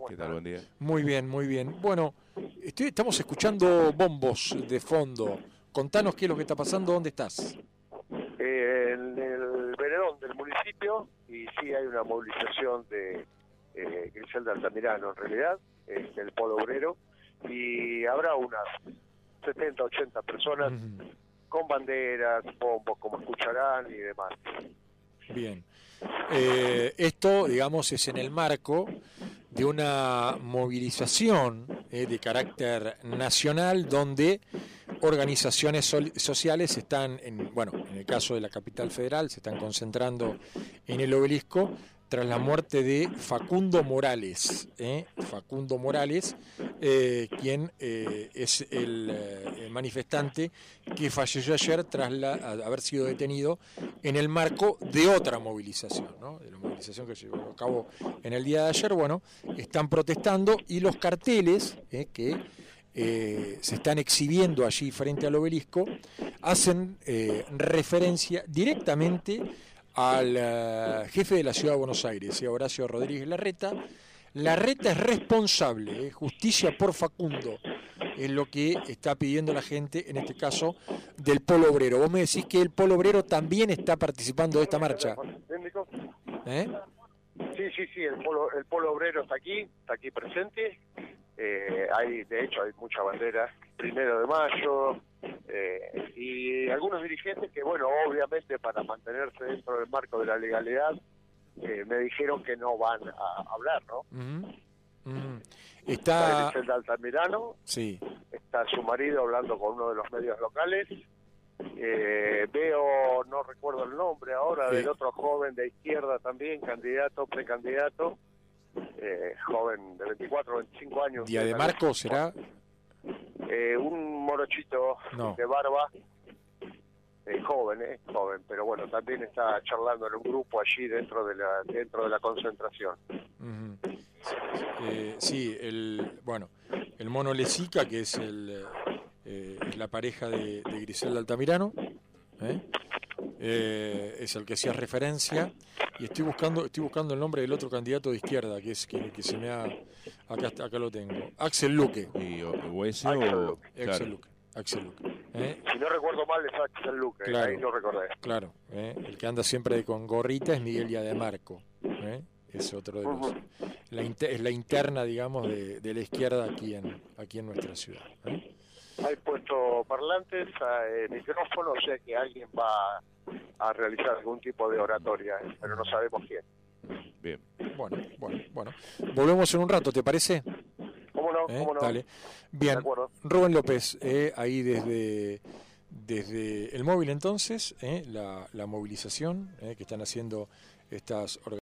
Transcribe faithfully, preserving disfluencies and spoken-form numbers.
¿Cómo ¿Qué estás? tal? Buen día. Muy bien, muy bien. Bueno, estoy, estamos escuchando bombos de fondo. Contanos qué es lo que está pasando, ¿dónde estás? Eh, en el veredón del municipio, y sí hay una movilización de eh, Griselda Altamirano, en realidad, es el Polo Obrero, y habrá unas setenta, ochenta personas Mm, con banderas, bombos, como escucharán, y demás. bien. Eh, esto, digamos, es en el marco de una movilización eh, de carácter nacional donde organizaciones sol- sociales están, en, bueno, en el caso de la capital federal, se están concentrando en el obelisco tras la muerte de Facundo Morales, ¿eh? Facundo Morales, eh, quien eh, es el, eh, el manifestante que falleció ayer tras la, a- haber sido detenido en el marco de otra movilización, ¿no? De la movilización que se llevó a cabo en el día de ayer. Bueno, están protestando y los carteles eh, que eh, se están exhibiendo allí frente al obelisco hacen eh, referencia directamente al uh, jefe de la Ciudad de Buenos Aires, eh, Horacio Rodríguez Larreta. Larreta es responsable, eh, justicia por Facundo, es lo que está pidiendo la gente, en este caso, del Polo Obrero. Vos me decís que el Polo Obrero también está participando de esta marcha. ¿Eh? Sí, sí, sí, el polo, el polo obrero está aquí, está aquí presente. Eh, hay, de hecho, hay muchas banderas, primero de mayo, eh, y algunos dirigentes que, bueno, obviamente para mantenerse dentro del marco de la legalidad, eh, me dijeron que no van a hablar, ¿no? Uh-huh. Uh-huh. Está Está... Griselda Altamirano, sí. está su marido hablando con uno de los medios locales. Eh, veo, no recuerdo el nombre ahora, Eh. del otro joven de izquierda también, candidato, precandidato, eh, joven de veinticuatro, veinticinco años. ¿Día de Marco será? Eh, un morochito No. de barba, eh, joven, eh, joven, pero bueno, también está charlando en un grupo allí dentro de la dentro de la concentración. Uh-huh. Eh, sí, el bueno, el mono Lezica, que es el eh, es la pareja de, de Griselda Altamirano, ¿eh? Eh, es el que hacía referencia, y estoy buscando estoy buscando el nombre del otro candidato de izquierda, que es que, que se me ha acá acá lo tengo, Axel Luque. ¿Y Huese Axel o...? Luque. Axel Claro. Luque, Axel Luque. ¿eh? Si no recuerdo mal es Axel Luque, Claro. ahí lo recordé. Claro, ¿eh? El que anda siempre con gorrita es Miguel Diademarco, ¿eh? Es otro de los... Uh-huh. La inter, es la interna, digamos, de, de la izquierda aquí en aquí en nuestra ciudad, ¿eh? Hay puesto parlantes, eh, micrófono, o sea que alguien va a realizar algún tipo de oratoria, eh, pero no sabemos quién. Bien. Bueno, bueno, bueno. Volvemos en un rato, ¿te parece? ¿Cómo no? ¿Eh? ¿Cómo no? Dale. Bien, De acuerdo. Rubén López, eh, ahí desde, desde el móvil entonces, eh, la, la movilización eh, que están haciendo estas organizaciones.